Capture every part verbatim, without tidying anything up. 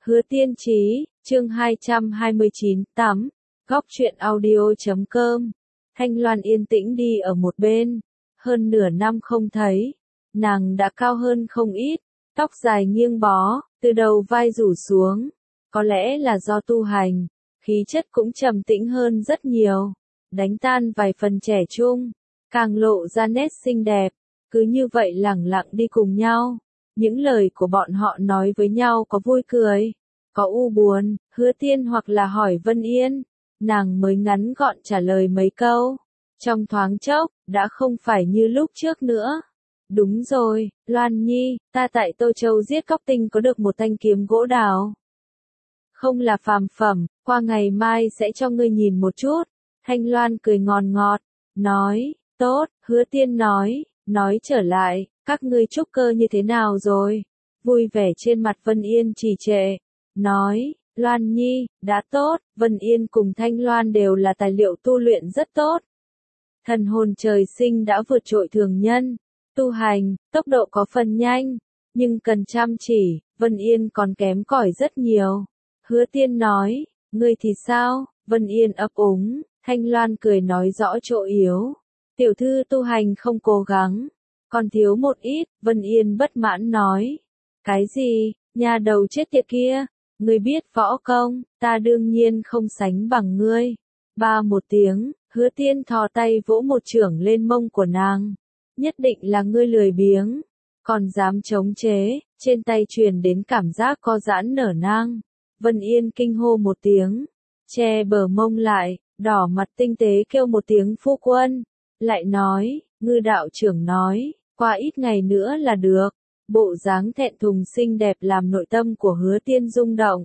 Hứa Tiên Chí, chương hai trăm hai mươi chín, tắm, góc truyện audio chấm com. Thanh Loan yên tĩnh đi ở một bên, hơn nửa năm không thấy, nàng đã cao hơn không ít, tóc dài nghiêng bó, từ đầu vai rủ xuống, có lẽ là do tu hành, khí chất cũng trầm tĩnh hơn rất nhiều, đánh tan vài phần trẻ trung, càng lộ ra nét xinh đẹp, cứ như vậy lẳng lặng đi cùng nhau. Những lời của bọn họ nói với nhau có vui cười, có u buồn, Hứa Tiên hoặc là hỏi Vân Yên, nàng mới ngắn gọn trả lời mấy câu. Trong thoáng chốc, đã không phải như lúc trước nữa. Đúng rồi, Loan Nhi, ta tại Tô Châu giết cóc tinh có được một thanh kiếm gỗ đào. Không là phàm phẩm, qua ngày mai sẽ cho ngươi nhìn một chút. Thanh Loan cười ngon ngọt, nói, tốt, Hứa Tiên nói, nói trở lại. Các ngươi trúc cơ như thế nào rồi? Vui vẻ trên mặt Vân Yên trì trệ. Nói, Loan Nhi, đã tốt, Vân Yên cùng Thanh Loan đều là tài liệu tu luyện rất tốt. Thần hồn trời sinh đã vượt trội thường nhân. Tu hành, tốc độ có phần nhanh, nhưng cần chăm chỉ, Vân Yên còn kém cỏi rất nhiều. Hứa Tiên nói, ngươi thì sao? Vân Yên ấp úng, Thanh Loan cười nói rõ chỗ yếu. Tiểu thư tu hành không cố gắng. Còn thiếu một ít, Vân Yên bất mãn nói. Cái gì, nhà đầu chết tiệt kia, ngươi biết võ công, ta đương nhiên không sánh bằng ngươi. Ba một tiếng, Hứa Tiên thò tay vỗ một chưởng lên mông của nàng. Nhất định là ngươi lười biếng, còn dám chống chế, trên tay truyền đến cảm giác co giãn nở nang. Vân Yên kinh hô một tiếng, che bờ mông lại, đỏ mặt tinh tế kêu một tiếng phu quân. Lại nói, Ngư đạo trưởng nói, qua ít ngày nữa là được. Bộ dáng thẹn thùng xinh đẹp làm nội tâm của Hứa Tiên rung động.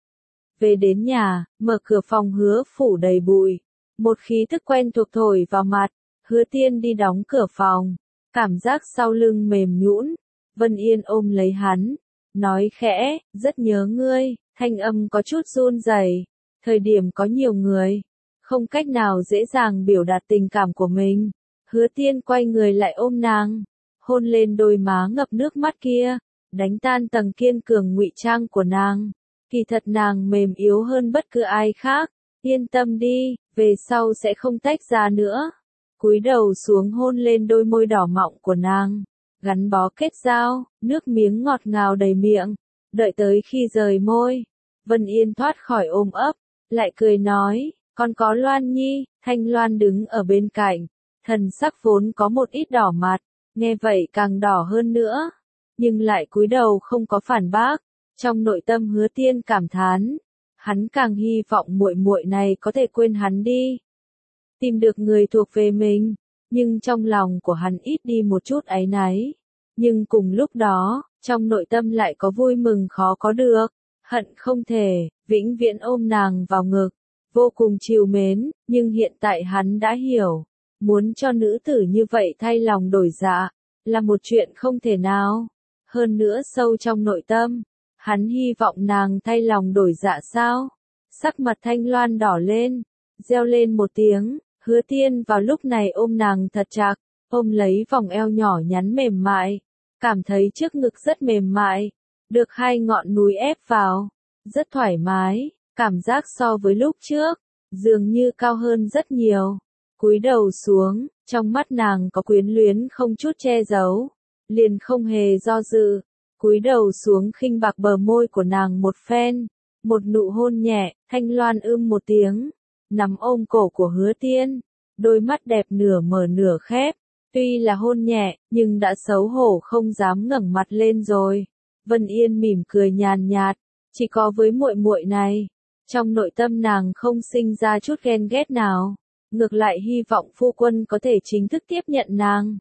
Về đến nhà, mở cửa phòng Hứa phủ đầy bụi. Một khí thức quen thuộc thổi vào mặt, Hứa Tiên đi đóng cửa phòng. Cảm giác sau lưng mềm nhũn. Vân Yên ôm lấy hắn, nói khẽ, rất nhớ ngươi, thanh âm có chút run rẩy. Thời điểm có nhiều người, không cách nào dễ dàng biểu đạt tình cảm của mình. Hứa Tiên quay người lại ôm nàng, hôn lên đôi má ngập nước mắt kia, đánh tan tầng kiên cường ngụy trang của nàng. Kỳ thật nàng mềm yếu hơn bất cứ ai khác, yên tâm đi, về sau sẽ không tách ra nữa. Cúi đầu xuống hôn lên đôi môi đỏ mọng của nàng, gắn bó kết giao, nước miếng ngọt ngào đầy miệng. Đợi tới khi rời môi, Vân Yên thoát khỏi ôm ấp, lại cười nói, còn có Loan Nhi. Thanh Loan đứng ở bên cạnh, thần sắc vốn có một ít đỏ mặt, nghe vậy càng đỏ hơn nữa, nhưng lại cúi đầu không có phản bác. Trong nội tâm Hứa Tiên cảm thán, hắn càng hy vọng muội muội này có thể quên hắn đi, tìm được người thuộc về mình, nhưng trong lòng của hắn ít đi một chút áy náy. Nhưng cùng lúc đó, trong nội tâm lại có vui mừng khó có được, hận không thể vĩnh viễn ôm nàng vào ngực, vô cùng trìu mến, nhưng hiện tại hắn đã hiểu, muốn cho nữ tử như vậy thay lòng đổi dạ, là một chuyện không thể nào. Hơn nữa sâu trong nội tâm, hắn hy vọng nàng thay lòng đổi dạ sao? Sắc mặt Thanh Loan đỏ lên, reo lên một tiếng. Hứa Tiên vào lúc này ôm nàng thật chặt, ôm lấy vòng eo nhỏ nhắn mềm mại, cảm thấy trước ngực rất mềm mại, được hai ngọn núi ép vào, rất thoải mái, cảm giác so với lúc trước, dường như cao hơn rất nhiều. Cúi đầu xuống, trong mắt nàng có quyến luyến không chút che giấu, liền không hề do dự, cúi đầu xuống khinh bạc bờ môi của nàng một phen, một nụ hôn nhẹ. Thanh Loan ưm một tiếng, nắm ôm cổ của Hứa Tiên, đôi mắt đẹp nửa mở nửa khép, tuy là hôn nhẹ, nhưng đã xấu hổ không dám ngẩng mặt lên rồi. Vân Yên mỉm cười nhàn nhạt, chỉ có với muội muội này, trong nội tâm nàng không sinh ra chút ghen ghét nào, ngược lại hy vọng phu quân có thể chính thức tiếp nhận nàng,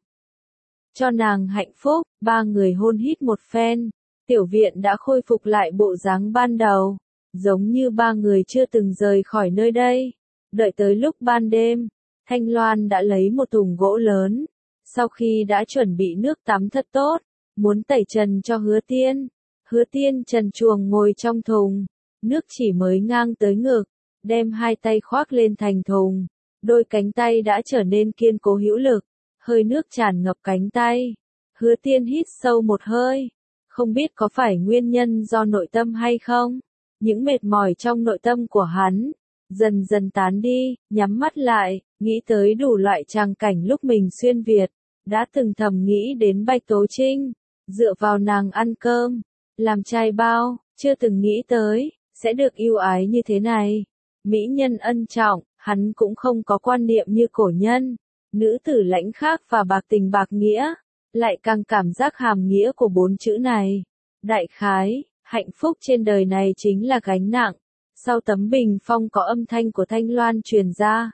cho nàng hạnh phúc. Ba người hôn hít một phen, tiểu viện đã khôi phục lại bộ dáng ban đầu, giống như ba người chưa từng rời khỏi nơi đây. Đợi tới lúc ban đêm, Thanh Loan đã lấy một thùng gỗ lớn, sau khi đã chuẩn bị nước tắm thật tốt, muốn tẩy trần cho Hứa Tiên. Hứa Tiên trần truồng ngồi trong thùng, nước chỉ mới ngang tới ngực, đem hai tay khoác lên thành thùng, đôi cánh tay đã trở nên kiên cố hữu lực, hơi nước tràn ngập cánh tay. Hứa Tiên hít sâu một hơi, Không biết có phải nguyên nhân do nội tâm hay không? Những mệt mỏi trong nội tâm của hắn dần dần tán đi, nhắm mắt lại, nghĩ tới đủ loại tràng cảnh lúc mình xuyên Việt, đã từng thầm nghĩ đến Bạch Tố Trinh, dựa vào nàng ăn cơm, làm trai bao, chưa từng nghĩ tới sẽ được yêu ái như thế này. Mỹ nhân ân trọng, hắn cũng không có quan niệm như cổ nhân, nữ tử lãnh khắc và bạc tình bạc nghĩa, lại càng cảm giác hàm nghĩa của bốn chữ này. Đại khái, hạnh phúc trên đời này chính là gánh nặng. Sau tấm bình phong có âm thanh của Thanh Loan truyền ra.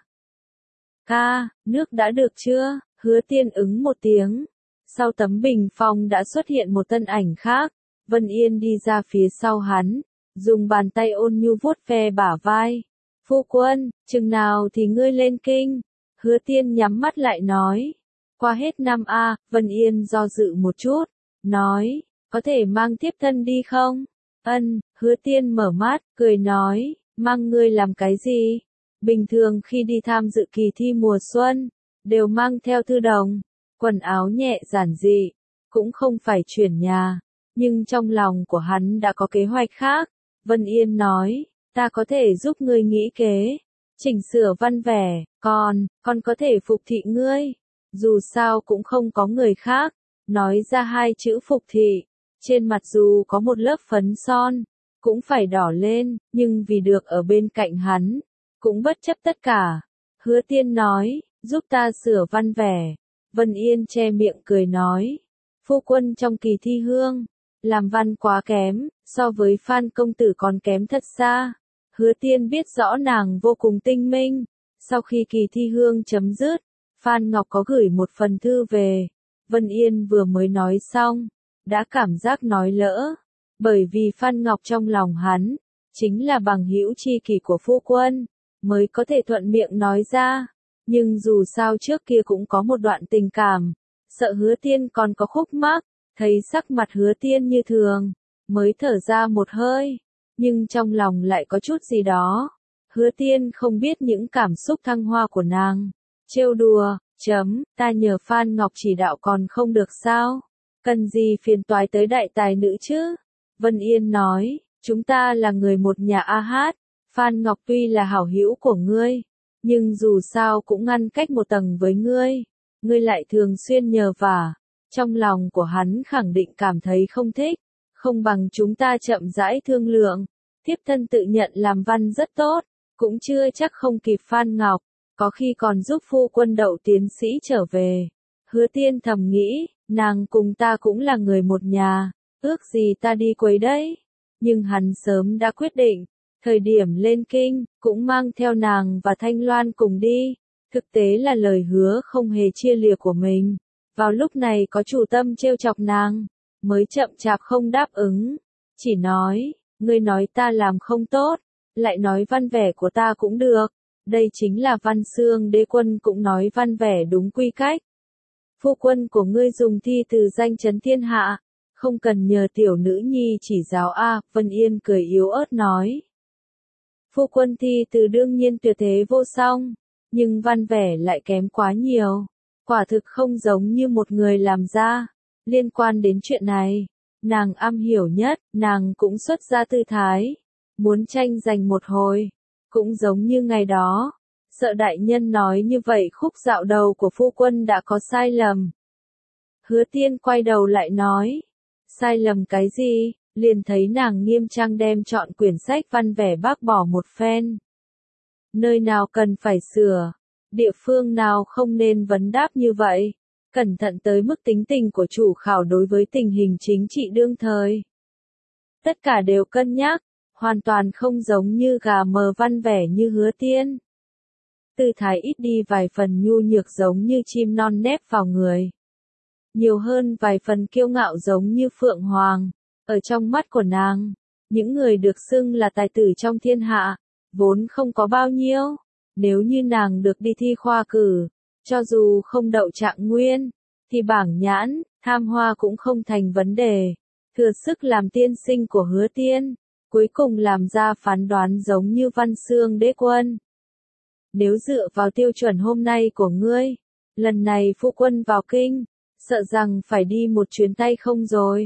Ca, nước đã được chưa? Hứa Tiên ứng một tiếng. Sau tấm bình phong đã xuất hiện một thân ảnh khác. Vân Yên đi ra phía sau hắn, dùng bàn tay ôn nhu vuốt ve bả vai. Phu quân, chừng nào thì ngươi lên kinh? Hứa Tiên nhắm mắt lại nói. Qua hết năm A, Vân Yên do dự một chút, nói, có thể mang tiếp thân đi không? Ân, Hứa Tiên mở mắt, cười nói, mang ngươi làm cái gì? Bình thường khi đi tham dự kỳ thi mùa xuân, đều mang theo thư đồng, quần áo nhẹ giản dị, cũng không phải chuyển nhà, nhưng trong lòng của hắn đã có kế hoạch khác. Vân Yên nói, ta có thể giúp ngươi nghĩ kế, chỉnh sửa văn vẻ, còn, còn có thể phục thị ngươi, dù sao cũng không có người khác. Nói ra hai chữ phục thị, trên mặt dù có một lớp phấn son, cũng phải đỏ lên, nhưng vì được ở bên cạnh hắn, cũng bất chấp tất cả. Hứa Tiên nói, giúp ta sửa văn vẻ. Vân Yên che miệng cười nói, phu quân trong kỳ thi hương, làm văn quá kém, so với Phan công tử còn kém thật xa. Hứa Tiên biết rõ nàng vô cùng tinh minh. Sau khi kỳ thi hương chấm dứt, Phan Ngọc có gửi một phần thư về. Vân Yên vừa mới nói xong, đã cảm giác nói lỡ, bởi vì Phan Ngọc trong lòng hắn, chính là bằng hữu tri kỷ của phu quân, mới có thể thuận miệng nói ra, nhưng dù sao trước kia cũng có một đoạn tình cảm, sợ Hứa Tiên còn có khúc mắc, thấy sắc mặt Hứa Tiên như thường, mới thở ra một hơi, nhưng trong lòng lại có chút gì đó. Hứa Tiên không biết những cảm xúc thăng hoa của nàng, trêu đùa, chấm, ta nhờ Phan Ngọc chỉ đạo còn không được sao? Cần gì phiền toái tới đại tài nữ chứ? Vân Yên nói, chúng ta là người một nhà a hát, Phan Ngọc tuy là hảo hữu của ngươi, nhưng dù sao cũng ngăn cách một tầng với ngươi, ngươi lại thường xuyên nhờ vả, trong lòng của hắn khẳng định cảm thấy không thích, không bằng chúng ta chậm rãi thương lượng, tiếp thân tự nhận làm văn rất tốt, cũng chưa chắc không kịp Phan Ngọc, có khi còn giúp phu quân đậu tiến sĩ trở về. Hứa Tiên thầm nghĩ, nàng cùng ta cũng là người một nhà, ước gì ta đi quấy đấy. Nhưng hắn sớm đã quyết định, thời điểm lên kinh, cũng mang theo nàng và Thanh Loan cùng đi. Thực tế là lời hứa không hề chia lìa của mình. Vào lúc này có chủ tâm trêu chọc nàng, mới chậm chạp không đáp ứng. Chỉ nói, ngươi nói ta làm không tốt, lại nói văn vẻ của ta cũng được. Đây chính là Văn Xương Đế Quân cũng nói văn vẻ đúng quy cách. Phu quân của ngươi dùng thi từ danh chấn thiên hạ, không cần nhờ tiểu nữ nhi chỉ giáo a. Vân Yên cười yếu ớt nói. Phu quân thi từ đương nhiên tuyệt thế vô song, nhưng văn vẻ lại kém quá nhiều, quả thực không giống như một người làm ra. Liên quan đến chuyện này, nàng am hiểu nhất, nàng cũng xuất ra tư thái, muốn tranh giành một hồi, cũng giống như ngày đó. Sợ đại nhân nói như vậy khúc dạo đầu của phu quân đã có sai lầm. Hứa Tiên quay đầu lại nói, sai lầm cái gì? Liền thấy nàng nghiêm trang đem chọn quyển sách văn vẻ bác bỏ một phen. Nơi nào cần phải sửa, địa phương nào không nên vấn đáp như vậy, cẩn thận tới mức tính tình của chủ khảo đối với tình hình chính trị đương thời. Tất cả đều cân nhắc, hoàn toàn không giống như gà mờ văn vẻ như Hứa Tiên. Tư thái ít đi vài phần nhu nhược giống như chim non nép vào người. Nhiều hơn vài phần kiêu ngạo giống như phượng hoàng. Ở trong mắt của nàng, những người được xưng là tài tử trong thiên hạ, vốn không có bao nhiêu. Nếu như nàng được đi thi khoa cử, cho dù không đậu trạng nguyên, thì bảng nhãn, tham hoa cũng không thành vấn đề. Thừa sức làm tiên sinh của Hứa Tiên, cuối cùng làm ra phán đoán giống như Văn Xương Đế Quân. Nếu dựa vào tiêu chuẩn hôm nay của ngươi, lần này phu quân vào kinh, sợ rằng phải đi một chuyến tay không rồi.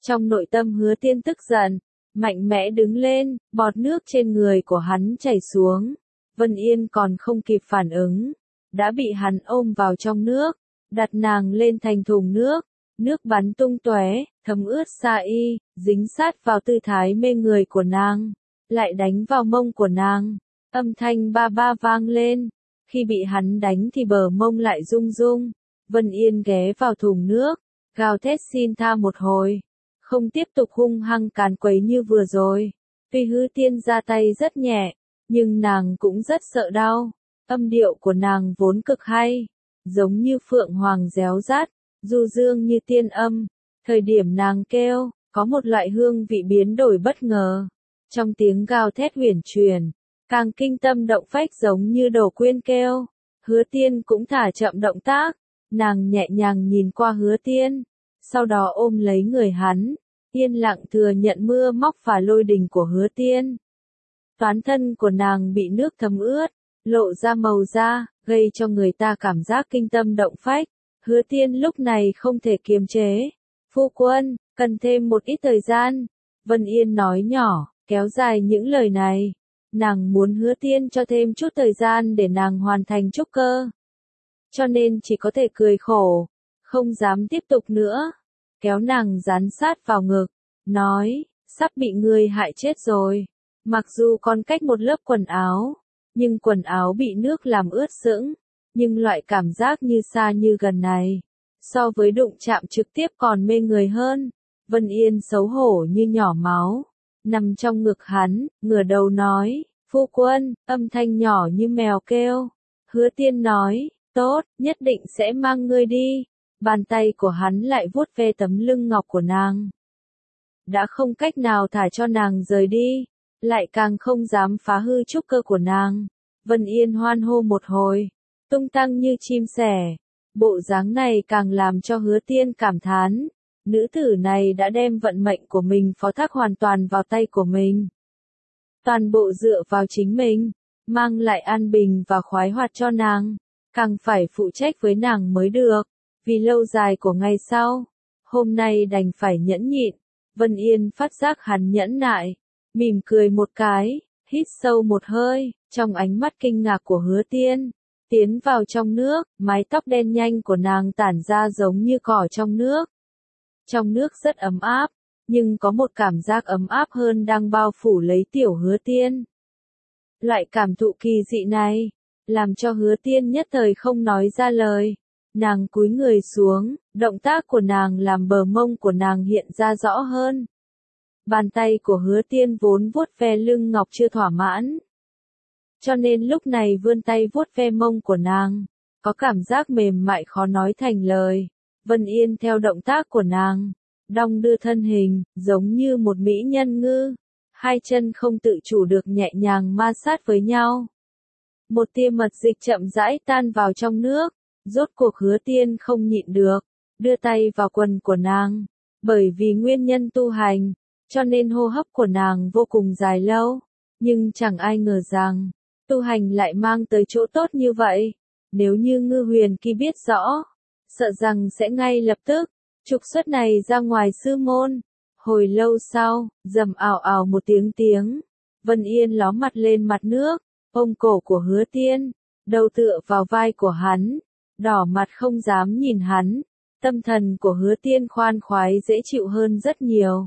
Trong nội tâm Hứa Tiên tức giận, mạnh mẽ đứng lên, bọt nước trên người của hắn chảy xuống. Vân Yên còn không kịp phản ứng, đã bị hắn ôm vào trong nước, đặt nàng lên thành thùng nước, nước bắn tung tóe, thấm ướt sa y, dính sát vào tư thái mê người của nàng, lại đánh vào mông của nàng, âm thanh ba ba vang lên, khi bị hắn đánh thì bờ mông lại rung rung, Vân Yên ghé vào thùng nước, gào thét xin tha một hồi, không tiếp tục hung hăng càn quấy như vừa rồi, tuy Hứa Tiên ra tay rất nhẹ, nhưng nàng cũng rất sợ đau, âm điệu của nàng vốn cực hay, giống như phượng hoàng réo rát, du dương như tiên âm, thời điểm nàng kêu, có một loại hương vị biến đổi bất ngờ, trong tiếng gào thét huyền truyền, càng kinh tâm động phách giống như Đổ Quyên kêu, Hứa Tiên cũng thả chậm động tác, nàng nhẹ nhàng nhìn qua Hứa Tiên, sau đó ôm lấy người hắn, yên lặng thừa nhận mưa móc và lôi đình của Hứa Tiên. Toàn thân của nàng bị nước thấm ướt, lộ ra màu da, gây cho người ta cảm giác kinh tâm động phách. Hứa Tiên lúc này không thể kiềm chế. Phu quân, cần thêm một ít thời gian. Vân Yên nói nhỏ, kéo dài những lời này. Nàng muốn Hứa Tiên cho thêm chút thời gian để nàng hoàn thành trúc cơ. Cho nên chỉ có thể cười khổ, không dám tiếp tục nữa. Kéo nàng dán sát vào ngực, nói, sắp bị người hại chết rồi. Mặc dù còn cách một lớp quần áo, nhưng quần áo bị nước làm ướt sũng, nhưng loại cảm giác như xa như gần này, so với đụng chạm trực tiếp còn mê người hơn. Vân Yên xấu hổ như nhỏ máu, nằm trong ngực hắn, ngửa đầu nói, phu quân, âm thanh nhỏ như mèo kêu. Hứa Tiên nói, tốt, nhất định sẽ mang ngươi đi. Bàn tay của hắn lại vuốt ve tấm lưng ngọc của nàng. Đã không cách nào thả cho nàng rời đi, lại càng không dám phá hư trúc cơ của nàng. Vân Yên hoan hô một hồi, tung tăng như chim sẻ. Bộ dáng này càng làm cho Hứa Tiên cảm thán. Nữ tử này đã đem vận mệnh của mình phó thác hoàn toàn vào tay của mình. Toàn bộ dựa vào chính mình, mang lại an bình và khoái hoạt cho nàng, càng phải phụ trách với nàng mới được, vì lâu dài của ngày sau. Hôm nay đành phải nhẫn nhịn. Vân Yên phát giác hắn nhẫn nại, mỉm cười một cái, hít sâu một hơi, trong ánh mắt kinh ngạc của Hứa Tiên, tiến vào trong nước, mái tóc đen nhanh của nàng tản ra giống như cỏ trong nước. Trong nước rất ấm áp, nhưng có một cảm giác ấm áp hơn đang bao phủ lấy tiểu Hứa Tiên. Loại cảm thụ kỳ dị này, làm cho Hứa Tiên nhất thời không nói ra lời. Nàng cúi người xuống, động tác của nàng làm bờ mông của nàng hiện ra rõ hơn. Bàn tay của Hứa Tiên vốn vuốt ve lưng ngọc chưa thỏa mãn. Cho nên lúc này vươn tay vuốt ve mông của nàng, có cảm giác mềm mại khó nói thành lời. Vân Yên theo động tác của nàng, đong đưa thân hình, giống như một mỹ nhân ngư. Hai chân không tự chủ được nhẹ nhàng ma sát với nhau. Một tia mật dịch chậm rãi tan vào trong nước. Rốt cuộc Hứa Tiên không nhịn được, đưa tay vào quần của nàng. Bởi vì nguyên nhân tu hành, cho nên hô hấp của nàng vô cùng dài lâu. Nhưng chẳng ai ngờ rằng, tu hành lại mang tới chỗ tốt như vậy. Nếu như Ngư Huyền Kỳ biết rõ, sợ rằng sẽ ngay lập tức trục xuất này ra ngoài sư môn. Hồi lâu sau, rầm ào ào một tiếng tiếng, Vân Yên ló mặt lên mặt nước, ôm cổ của Hứa Tiên, đầu tựa vào vai của hắn, đỏ mặt không dám nhìn hắn. Tâm thần của Hứa Tiên khoan khoái dễ chịu hơn rất nhiều.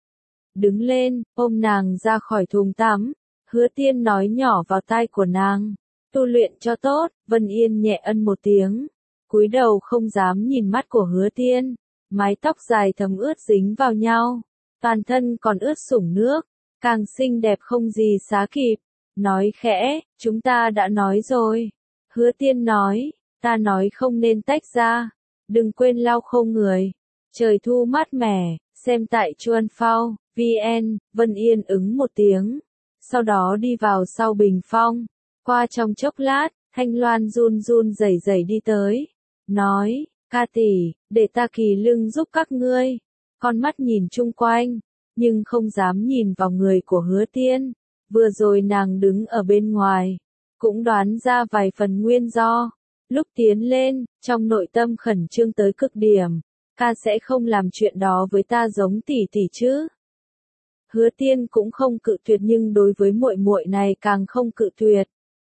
Đứng lên, ôm nàng ra khỏi thùng tắm, Hứa Tiên nói nhỏ vào tai của nàng, tu luyện cho tốt. Vân Yên nhẹ ân một tiếng, cúi đầu không dám nhìn mắt của Hứa Tiên, mái tóc dài thấm ướt dính vào nhau, toàn thân còn ướt sũng nước, càng xinh đẹp không gì sánh kịp. Nói khẽ, chúng ta đã nói rồi. Hứa Tiên nói, ta nói không nên tách ra, đừng quên lau khô người. Trời thu mát mẻ, xem tại Chuan Phao, vn. Vân Yên ứng một tiếng, sau đó đi vào sau bình phong. Qua trong chốc lát, Thanh Loan run run rẩy rẩy đi tới, nói, ca tỷ, để ta kỳ lưng giúp các ngươi. Con mắt nhìn chung quanh, nhưng không dám nhìn vào người của Hứa Tiên. Vừa rồi nàng đứng ở bên ngoài, cũng đoán ra vài phần nguyên do. Lúc tiến lên, trong nội tâm khẩn trương tới cực điểm, ca sẽ không làm chuyện đó với ta giống tỷ tỷ chứ. Hứa Tiên cũng không cự tuyệt nhưng đối với muội muội này càng không cự tuyệt.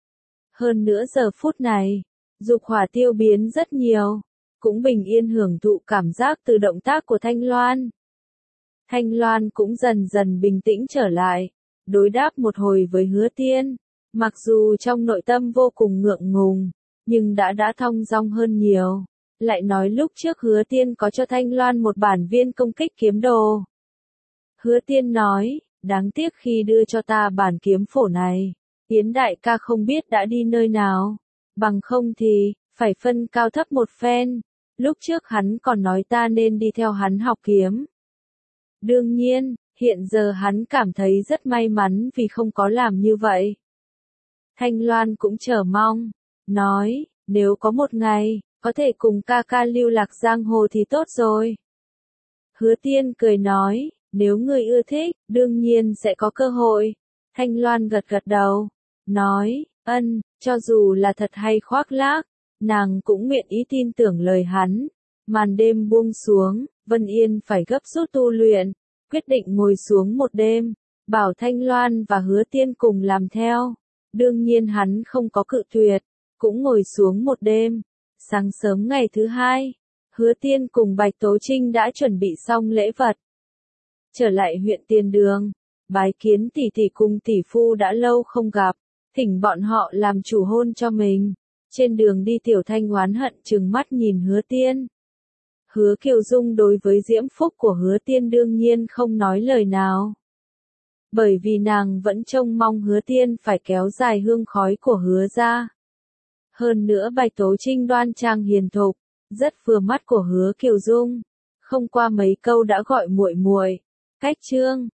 Hơn nữa giờ phút này, dục hỏa tiêu biến rất nhiều, cũng bình yên hưởng thụ cảm giác từ động tác của Thanh Loan. Thanh Loan cũng dần dần bình tĩnh trở lại, đối đáp một hồi với Hứa Tiên, mặc dù trong nội tâm vô cùng ngượng ngùng, nhưng đã đã thong dong hơn nhiều. Lại nói lúc trước Hứa Tiên có cho Thanh Loan một bản viên công kích kiếm đồ. Hứa Tiên nói, đáng tiếc khi đưa cho ta bản kiếm phổ này, Yến đại ca không biết đã đi nơi nào, bằng không thì, phải phân cao thấp một phen, lúc trước hắn còn nói ta nên đi theo hắn học kiếm. Đương nhiên, hiện giờ hắn cảm thấy rất may mắn vì không có làm như vậy. Thanh Loan cũng chờ mong, nói, nếu có một ngày, có thể cùng ca ca lưu lạc giang hồ thì tốt rồi. Hứa Tiên cười nói, nếu ngươi ưa thích, đương nhiên sẽ có cơ hội. Thanh Loan gật gật đầu, nói, ân, cho dù là thật hay khoác lác, nàng cũng nguyện ý tin tưởng lời hắn. Màn đêm buông xuống, Vân Yên phải gấp rút tu luyện, quyết định ngồi xuống một đêm, bảo Thanh Loan và Hứa Tiên cùng làm theo. Đương nhiên hắn không có cự tuyệt, cũng ngồi xuống một đêm. Sáng sớm ngày thứ hai, Hứa Tiên cùng Bạch Tố Trinh đã chuẩn bị xong lễ vật. Trở lại huyện Tiền Đường, bái kiến tỷ tỷ cùng tỷ phu đã lâu không gặp, thỉnh bọn họ làm chủ hôn cho mình. Trên đường đi Tiểu Thanh oán hận trừng mắt nhìn Hứa Tiên. Hứa Kiều Dung đối với diễm phúc của Hứa Tiên đương nhiên không nói lời nào. Bởi vì nàng vẫn trông mong Hứa Tiên phải kéo dài hương khói của Hứa gia. Hơn nữa Bạch Tố Trinh đoan trang hiền thục, rất vừa mắt của Hứa Kiều Dung, không qua mấy câu đã gọi muội muội. Cách Trương